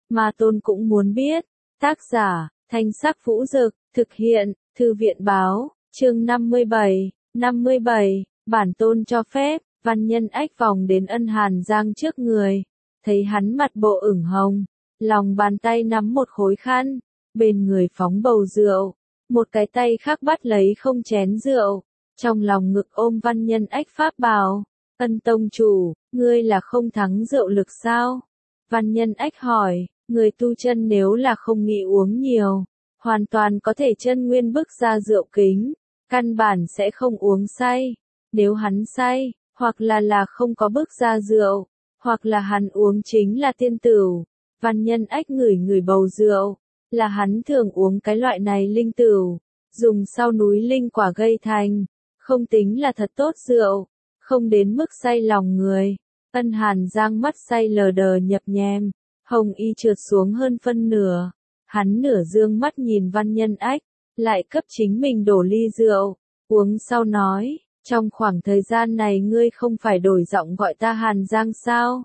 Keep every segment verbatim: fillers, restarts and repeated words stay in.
Ma Tôn cũng muốn biết. Tác giả, Thanh Sắc Vũ Dực, thực hiện, Thư viện Báo, chương năm mươi bảy, năm mươi bảy, bản tôn cho phép, Văn Nhân Ách vòng đến Ân Hàn Giang trước người, thấy hắn mặt bộ ửng hồng, lòng bàn tay nắm một khối khăn, bên người phóng bầu rượu, một cái tay khác bắt lấy không chén rượu, trong lòng ngực ôm Văn Nhân Ách pháp bào. Ân tông chủ, ngươi là không thắng rượu lực sao? Văn Nhân Ách hỏi, người tu chân nếu là không nghĩ uống nhiều, hoàn toàn có thể chân nguyên bức ra rượu kính, căn bản sẽ không uống say. Nếu hắn say, hoặc là là không có bức ra rượu, hoặc là hắn uống chính là tiên tửu. Văn Nhân Ách ngửi ngửi bầu rượu, là hắn thường uống cái loại này linh tửu, dùng sau núi linh quả gây thành, không tính là thật tốt rượu, không đến mức say lòng người. Ân Hàn Giang mắt say lờ đờ nhập nhèm, hồng y trượt xuống hơn phân nửa, hắn nửa dương mắt nhìn Văn Nhân Ách, lại cấp chính mình đổ ly rượu, uống sau nói, trong khoảng thời gian này ngươi không phải đổi giọng gọi ta Hàn Giang sao?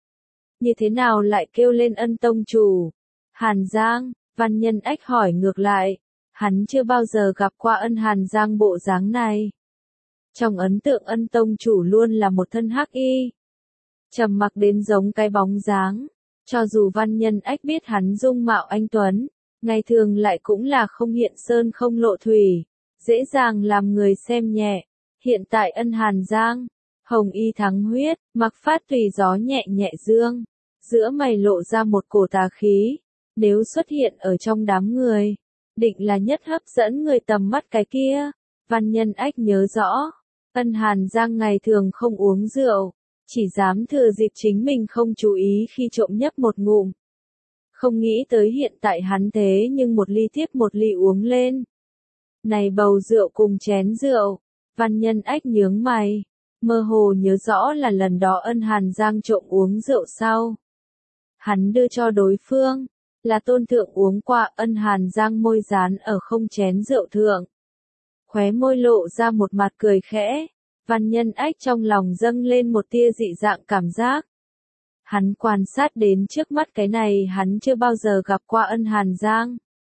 Như thế nào lại kêu lên Ân tông chủ? Hàn Giang, Văn Nhân Ách hỏi ngược lại, hắn chưa bao giờ gặp qua Ân Hàn Giang bộ dáng này. Trong ấn tượng Ân tông chủ luôn là một thân hắc y, trầm mặc đến giống cái bóng dáng, cho dù Văn Nhân Ách biết hắn dung mạo anh tuấn, ngày thường lại cũng là không hiện sơn không lộ thủy, dễ dàng làm người xem nhẹ. Hiện tại Ân Hàn Giang, hồng y thắng huyết, mặc phát tùy gió nhẹ nhẹ dương, giữa mày lộ ra một cổ tà khí, nếu xuất hiện ở trong đám người, định là nhất hấp dẫn người tầm mắt cái kia. Văn Nhân Ách nhớ rõ, Ân Hàn Giang ngày thường không uống rượu, chỉ dám thừa dịp chính mình không chú ý khi trộm nhấp một ngụm. Không nghĩ tới hiện tại hắn thế nhưng một ly tiếp một ly uống lên. Này bầu rượu cùng chén rượu, Văn Nhân Ách nhướng mày, mơ hồ nhớ rõ là lần đó Ân Hàn Giang trộm uống rượu sau. Hắn đưa cho đối phương, là tôn thượng uống qua. Ân Hàn Giang môi dán ở không chén rượu thượng, khóe môi lộ ra một mặt cười khẽ. Văn Nhân Ách trong lòng dâng lên một tia dị dạng cảm giác. Hắn quan sát đến trước mắt cái này hắn chưa bao giờ gặp qua Ân Hàn Giang.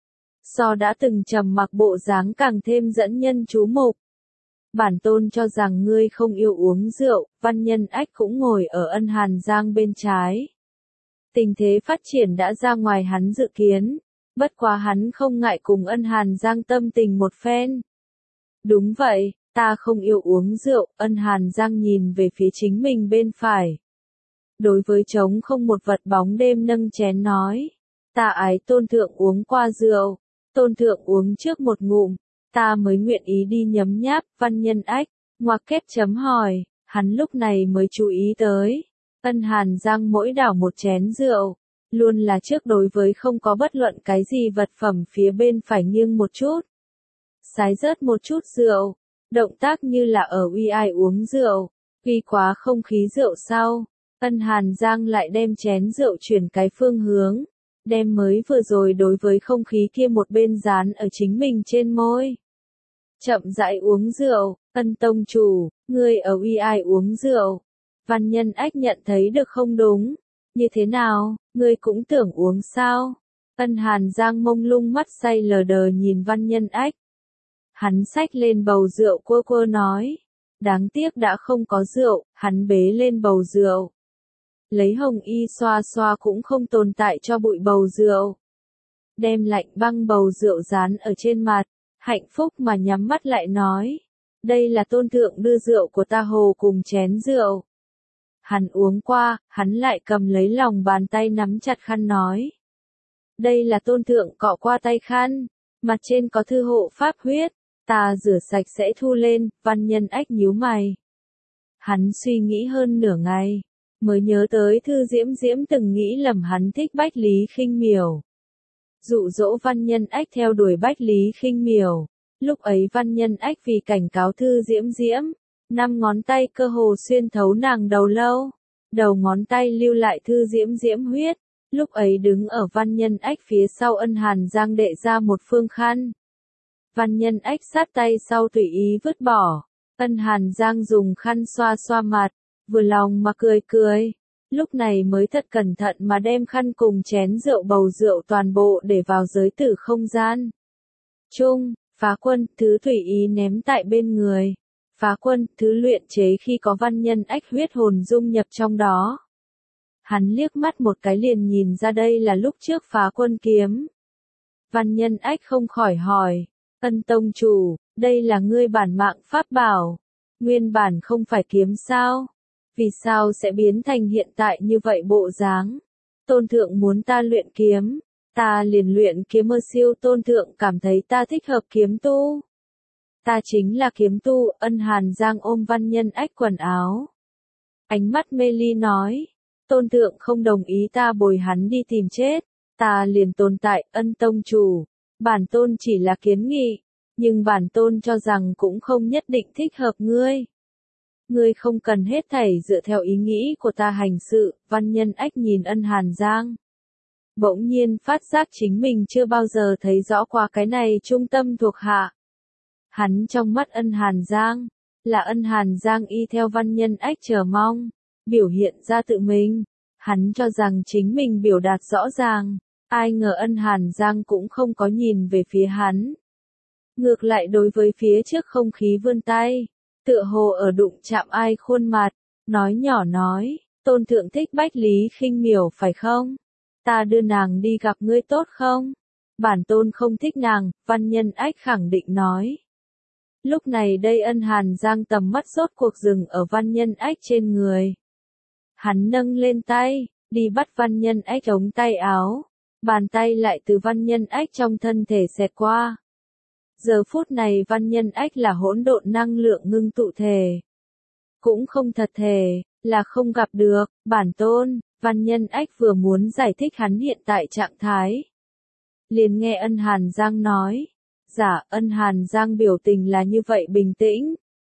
So đã từng trầm mặc bộ dáng càng thêm dẫn nhân chú mục. Bản tôn cho rằng ngươi không yêu uống rượu. Văn Nhân Ách cũng ngồi ở Ân Hàn Giang bên trái. Tình thế phát triển đã ra ngoài hắn dự kiến, bất quá hắn không ngại cùng Ân Hàn Giang tâm tình một phen. Đúng vậy, ta không yêu uống rượu. Ân Hàn Giang nhìn về phía chính mình bên phải. Đối với trống không một vật bóng đêm nâng chén nói, ta ái tôn thượng uống qua rượu, tôn thượng uống trước một ngụm, ta mới nguyện ý đi nhấm nháp. Văn Nhân Ách, ngoặc kép chấm hỏi, hắn lúc này mới chú ý tới, Ân Hàn Giang mỗi đảo một chén rượu, luôn là trước đối với không có bất luận cái gì vật phẩm phía bên phải nghiêng một chút, sái rớt một chút rượu, động tác như là ở uy ai uống rượu, uy quá không khí rượu sau. Ân Hàn Giang lại đem chén rượu chuyển cái phương hướng, đem mới vừa rồi đối với không khí kia một bên dán ở chính mình trên môi. Chậm rãi uống rượu. Ân tông chủ, ngươi ở uy ai uống rượu. Văn Nhân Ách nhận thấy được không đúng. Như thế nào, ngươi cũng tưởng uống sao? Ân Hàn Giang mông lung mắt say lờ đờ nhìn Văn Nhân Ách. Hắn xách lên bầu rượu quơ quơ nói. Đáng tiếc đã không có rượu. Hắn bế lên bầu rượu, lấy hồng y xoa xoa cũng không tồn tại cho bụi bầu rượu. Đem lạnh băng bầu rượu dán ở trên mặt, hạnh phúc mà nhắm mắt lại nói. Đây là tôn thượng đưa rượu của ta hồ cùng chén rượu. Hắn uống qua, hắn lại cầm lấy lòng bàn tay nắm chặt khăn nói. Đây là tôn thượng cọ qua tay khăn, mặt trên có thư hộ pháp huyết, ta rửa sạch sẽ thu lên. Văn Nhân Ách nhíu mày. Hắn suy nghĩ hơn nửa ngày, mới nhớ tới Thư Diễm Diễm từng nghĩ lầm hắn thích Bách Lý Khinh Miểu. Dụ dỗ Văn Nhân Ách theo đuổi Bách Lý Khinh Miểu. Lúc ấy Văn Nhân Ách vì cảnh cáo Thư Diễm Diễm, năm ngón tay cơ hồ xuyên thấu nàng đầu lâu, đầu ngón tay lưu lại Thư Diễm Diễm huyết. Lúc ấy đứng ở Văn Nhân Ách phía sau Ân Hàn Giang đệ ra một phương khăn. Văn Nhân Ách sát tay sau tùy ý vứt bỏ. Ân Hàn Giang dùng khăn xoa xoa mặt, vừa lòng mà cười cười. lúc này mới thật cẩn thận mà đem khăn cùng chén rượu bầu rượu toàn bộ để vào giới tử không gian. Chung, Phá Quân, thứ tùy ý ném tại bên người. Phá Quân, thứ luyện chế khi có văn nhân ách huyết hồn dung nhập trong đó. Hắn liếc mắt một cái liền nhìn ra đây là lúc trước Phá Quân kiếm. Văn nhân ách không khỏi hỏi, Ân tông chủ, đây là ngươi bản mạng pháp bảo, nguyên bản không phải kiếm sao? Vì sao sẽ biến thành hiện tại như vậy bộ dáng? Tôn thượng muốn ta luyện kiếm, ta liền luyện kiếm mơ siêu. Tôn thượng cảm thấy ta thích hợp kiếm tu. Ta chính là kiếm tu. Ân Hàn Giang ôm văn nhân ách quần áo. Ánh mắt mê ly nói, tôn thượng không đồng ý ta bồi hắn đi tìm chết, ta liền tồn tại. Ân tông chủ, bản tôn chỉ là kiến nghị, nhưng bản tôn cho rằng cũng không nhất định thích hợp ngươi. Ngươi không cần hết thảy dựa theo ý nghĩ của ta hành sự. Văn nhân ách nhìn Ân Hàn Giang, bỗng nhiên phát giác chính mình chưa bao giờ thấy rõ qua cái này trung tâm thuộc hạ. Hắn trong mắt Ân Hàn Giang, là Ân Hàn Giang y theo văn nhân ách chờ mong, biểu hiện ra tự mình. Hắn cho rằng chính mình biểu đạt rõ ràng, ai ngờ Ân Hàn Giang cũng không có nhìn về phía hắn. Ngược lại đối với phía trước không khí vươn tay, tựa hồ ở đụng chạm ai khuôn mặt, nói nhỏ nói, tôn thượng thích Bách Lý Khinh Miểu phải không? Ta đưa nàng đi gặp ngươi tốt không? Bản tôn không thích nàng, văn nhân ách khẳng định nói. Lúc này đây Ân Hàn Giang tầm mắt rốt cuộc dừng ở văn nhân ách trên người. Hắn nâng lên tay, đi bắt văn nhân ách ống tay áo, bàn tay lại từ văn nhân ách trong thân thể xẹt qua. Giờ phút này văn nhân ách là hỗn độn năng lượng ngưng tụ thể. Cũng không thật thể, là không gặp được, bản tôn. Văn nhân ách vừa muốn giải thích hắn hiện tại trạng thái, liền nghe Ân Hàn Giang nói, giả. Ân Hàn Giang biểu tình là như vậy bình tĩnh,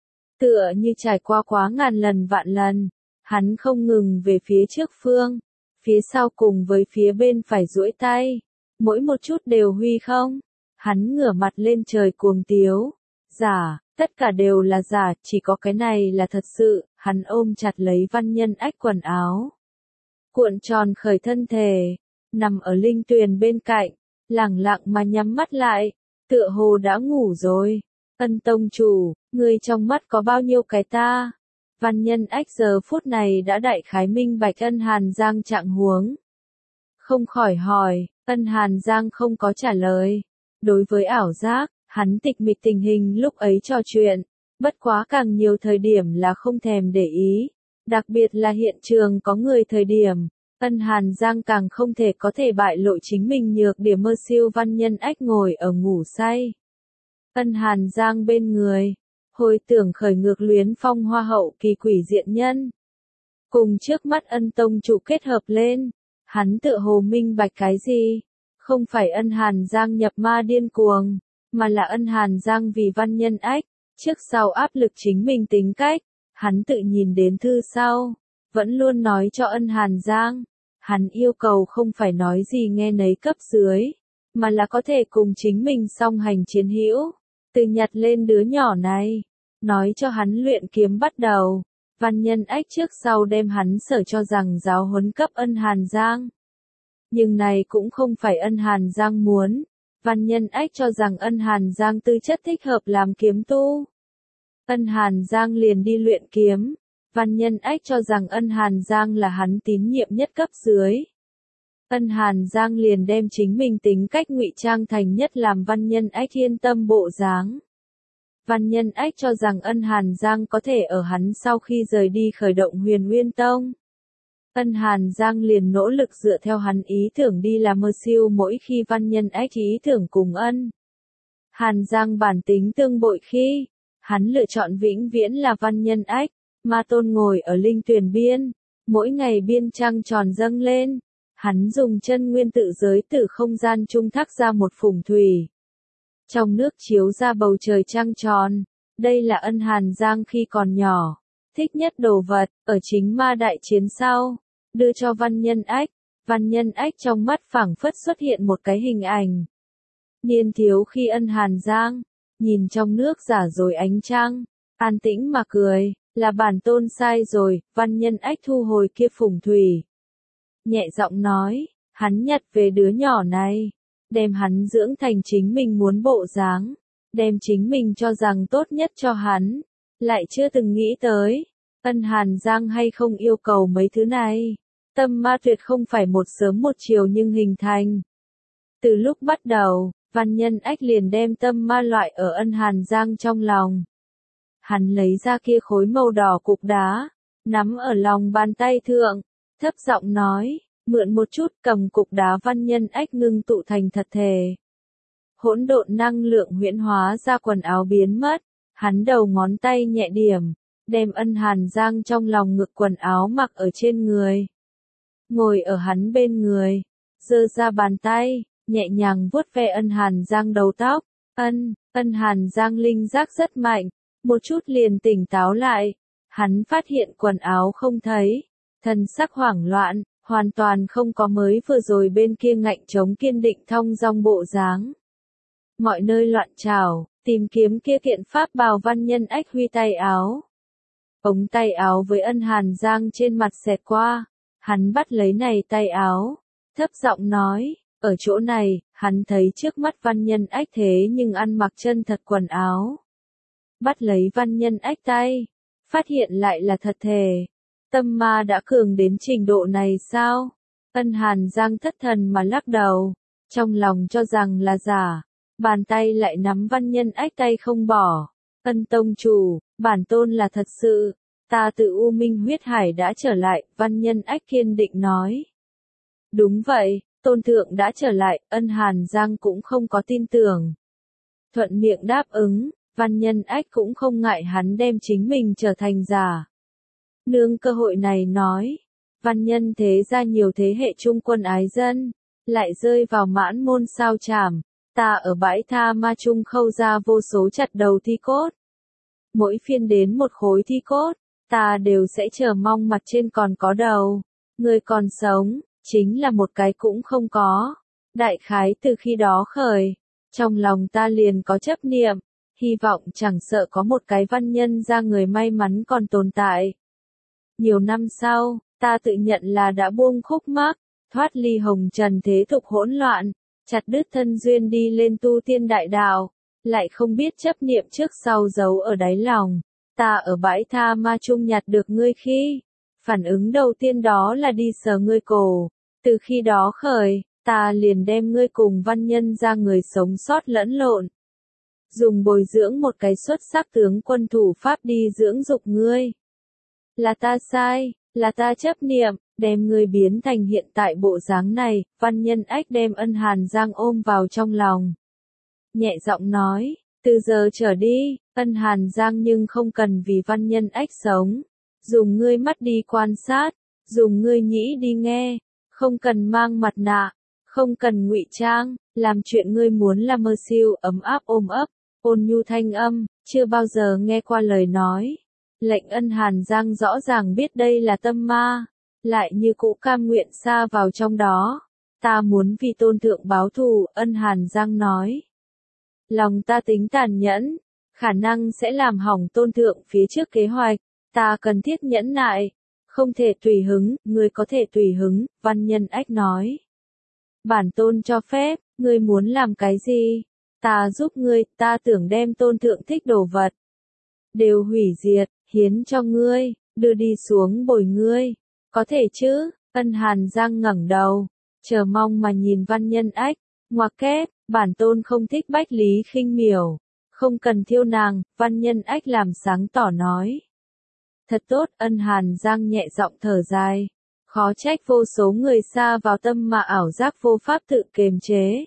tựa như trải qua quá ngàn lần vạn lần. Hắn không ngừng về phía trước phương, phía sau cùng với phía bên phải duỗi tay, mỗi một chút đều huy không. Hắn ngửa mặt lên trời cuồng tiếu, giả, tất cả đều là giả, chỉ có cái này là thật sự. Hắn ôm chặt lấy văn nhân ách quần áo, cuộn tròn khởi thân thể, nằm ở linh tuyền bên cạnh, lẳng lặng mà nhắm mắt lại, tựa hồ đã ngủ rồi. Ân tông chủ, ngươi trong mắt có bao nhiêu cái ta? Văn nhân ách giờ phút này đã đại khái minh bạch Ân Hàn Giang trạng huống, không khỏi hỏi. Ân Hàn Giang không có trả lời. Đối với ảo giác, hắn tịch mịch tình hình lúc ấy trò chuyện, bất quá càng nhiều thời điểm là không thèm để ý. Đặc biệt là hiện trường có người thời điểm, Ân Hàn Giang càng không thể có thể bại lộ chính mình nhược điểm. Mơ siêu văn nhân ách ngồi ở ngủ say. Ân Hàn Giang bên người, hồi tưởng khởi ngược luyến phong hoa hậu kỳ quỷ diện nhân. Cùng trước mắt Ân tông chủ kết hợp lên, hắn tựa hồ minh bạch cái gì? Không phải Ân Hàn Giang nhập ma điên cuồng, mà là Ân Hàn Giang vì văn nhân ách, trước sau áp lực chính mình tính cách. Hắn tự nhìn đến thư sau, vẫn luôn nói cho Ân Hàn Giang, hắn yêu cầu không phải nói gì nghe nấy cấp dưới, mà là có thể cùng chính mình song hành chiến hữu. Từ nhặt lên đứa nhỏ này, nói cho hắn luyện kiếm bắt đầu, văn nhân ách trước sau đem hắn sở cho rằng giáo huấn cấp Ân Hàn Giang. Nhưng này cũng không phải Ân Hàn Giang muốn, văn nhân ách cho rằng Ân Hàn Giang tư chất thích hợp làm kiếm tu. Ân Hàn Giang liền đi luyện kiếm, văn nhân ách cho rằng Ân Hàn Giang là hắn tín nhiệm nhất cấp dưới. Ân Hàn Giang liền đem chính mình tính cách ngụy trang thành nhất làm văn nhân ách yên tâm bộ dáng. Văn nhân ách cho rằng Ân Hàn Giang có thể ở hắn sau khi rời đi khởi động Huyền Nguyên Tông. Ân Hàn Giang liền nỗ lực dựa theo hắn ý tưởng đi làm mơ siêu. Mỗi khi văn nhân ách ý tưởng cùng Ân Hàn Giang bản tính tương bội khi, hắn lựa chọn vĩnh viễn là văn nhân ách. Ma Tôn ngồi ở linh tuyền biên, mỗi ngày biên trăng tròn dâng lên, hắn dùng chân nguyên tự giới từ không gian trung thác ra một phùng thủy. Trong nước chiếu ra bầu trời trăng tròn, đây là Ân Hàn Giang khi còn nhỏ, thích nhất đồ vật. Ở chính ma đại chiến sau, đưa cho văn nhân ách, văn nhân ách trong mắt phảng phất xuất hiện một cái hình ảnh. Niên thiếu khi Ân Hàn Giang, nhìn trong nước giả dối ánh trăng, an tĩnh mà cười, là bản tôn sai rồi, Văn Nhân Ách thu hồi kia phùng thủy. Nhẹ giọng nói, hắn nhặt về đứa nhỏ này, đem hắn dưỡng thành chính mình muốn bộ dáng, đem chính mình cho rằng tốt nhất cho hắn, lại chưa từng nghĩ tới, Ân Hàn Giang hay không yêu cầu mấy thứ này. Tâm ma tuyệt không phải một sớm một chiều nhưng hình thành. Từ lúc bắt đầu, Văn Nhân Ách liền đem tâm ma loại ở Ân Hàn Giang trong lòng. Hắn lấy ra kia khối màu đỏ cục đá, nắm ở lòng bàn tay thượng, thấp giọng nói, mượn một chút cầm cục đá Văn Nhân Ách ngưng tụ thành thật thể. Hỗn độn năng lượng huyễn hóa ra quần áo biến mất, hắn đầu ngón tay nhẹ điểm, đem Ân Hàn Giang trong lòng ngực quần áo mặc ở trên người. Ngồi ở hắn bên người, giơ ra bàn tay, nhẹ nhàng vuốt ve Ân Hàn Giang đầu tóc. Ân, Ân Hàn Giang linh giác rất mạnh, một chút liền tỉnh táo lại. Hắn phát hiện quần áo không thấy, thần sắc hoảng loạn, hoàn toàn không có mới vừa rồi bên kia ngạnh chống kiên định thong dong bộ dáng. Mọi nơi loạn trào, tìm kiếm kia kiện pháp bào Văn Nhân Ách huy tay áo. Ống tay áo với Ân Hàn Giang trên mặt xẹt qua. Hắn bắt lấy này tay áo, thấp giọng nói, ở chỗ này, hắn thấy trước mắt Văn Nhân Ách thế nhưng ăn mặc chân thật quần áo. Bắt lấy Văn Nhân Ách tay, phát hiện lại là thật thể. Tâm ma đã cường đến trình độ này sao? Ân Hàn Giang thất thần mà lắc đầu, trong lòng cho rằng là giả, bàn tay lại nắm Văn Nhân Ách tay không bỏ. Ân tông chủ, bản tôn là thật sự. Ta tự U Minh huyết hải đã trở lại, Văn Nhân Ách kiên định nói. Đúng vậy, tôn thượng đã trở lại, Ân Hàn Giang cũng không có tin tưởng. Thuận miệng đáp ứng, Văn Nhân Ách cũng không ngại hắn đem chính mình trở thành giả. Nương cơ hội này nói, Văn Nhân thế ra nhiều thế hệ trung quân ái dân, lại rơi vào mãn môn sao chảm, ta ở bãi tha ma trung khâu ra vô số chặt đầu thi cốt. Mỗi phiên đến một khối thi cốt, ta đều sẽ chờ mong mặt trên còn có đầu, người còn sống, chính là một cái cũng không có. Đại khái từ khi đó khởi, trong lòng ta liền có chấp niệm, hy vọng chẳng sợ có một cái Văn Nhân ra người may mắn còn tồn tại. Nhiều năm sau, ta tự nhận là đã buông khúc mắc, thoát ly hồng trần thế tục hỗn loạn, chặt đứt thân duyên đi lên tu tiên đại đạo, lại không biết chấp niệm trước sau giấu ở đáy lòng. Ta ở bãi tha ma trung nhặt được ngươi khi, phản ứng đầu tiên đó là đi sờ ngươi cổ. Từ khi đó khởi, ta liền đem ngươi cùng Văn Nhân ra người sống sót lẫn lộn. Dùng bồi dưỡng một cái xuất sắc tướng quân thủ pháp đi dưỡng dục ngươi. Là ta sai, là ta chấp niệm, đem ngươi biến thành hiện tại bộ dáng này. Văn Nhân Ách đem Ân Hàn Giang ôm vào trong lòng. Nhẹ giọng nói, từ giờ trở đi, Ân Hàn Giang nhưng không cần vì Văn Nhân Ách sống. Dùng ngươi mắt đi quan sát, dùng ngươi nhĩ đi nghe, không cần mang mặt nạ, không cần ngụy trang, làm chuyện ngươi muốn là mơ siêu ấm áp ôm ấp, ôn nhu thanh âm, chưa bao giờ nghe qua lời nói. Lệnh Ân Hàn Giang rõ ràng biết đây là tâm ma, lại như cũ cam nguyện xa vào trong đó. Ta muốn vì tôn thượng báo thù, Ân Hàn Giang nói. Lòng ta tính tàn nhẫn, khả năng sẽ làm hỏng tôn thượng phía trước kế hoạch, ta cần thiết nhẫn nại, không thể tùy hứng, ngươi có thể tùy hứng, Văn Nhân Ách nói. Bản tôn cho phép, ngươi muốn làm cái gì? Ta giúp ngươi, ta tưởng đem tôn thượng thích đồ vật. Đều hủy diệt, hiến cho ngươi, đưa đi xuống bồi ngươi. Có thể chứ? Ân Hàn Giang ngẩng đầu, chờ mong mà nhìn Văn Nhân Ách, ngoặc kép, bản tôn không thích bách lý khinh miểu. Không cần thiêu nàng, Văn Nhân Ách làm sáng tỏ nói. Thật tốt, Ân Hàn Giang nhẹ giọng thở dài. Khó trách vô số người xa vào tâm mà ảo giác vô pháp tự kiềm chế.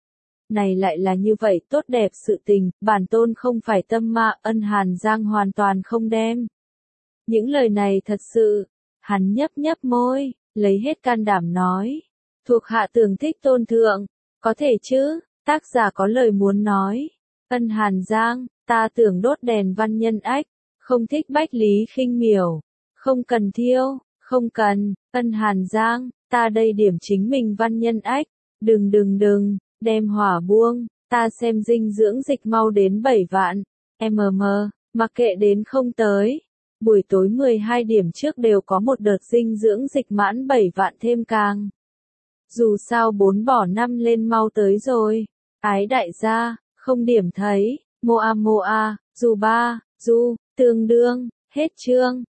Này lại là như vậy tốt đẹp sự tình, bản tôn không phải tâm ma, Ân Hàn Giang hoàn toàn không đem. Những lời này thật sự, hắn nhấp nhấp môi, lấy hết can đảm nói. Thuộc hạ tưởng thích tôn thượng, có thể chứ, tác giả có lời muốn nói. Ân Hàn Giang, ta tưởng đốt đèn Văn Nhân Ách, không thích bách lý khinh miểu, không cần thiêu, không cần, Ân Hàn Giang, ta đây điểm chính mình Văn Nhân Ách, đừng đừng đừng, đem hỏa buông, ta xem dinh dưỡng dịch mau đến bảy vạn, mm, mặc kệ đến không tới, buổi tối mười hai điểm trước đều có một đợt dinh dưỡng dịch mãn bảy vạn thêm càng. Dù sao bốn bỏ năm lên mau tới rồi. Ái đại gia, không điểm thấy, moa moa, dù ba, du, tương đương, hết chương.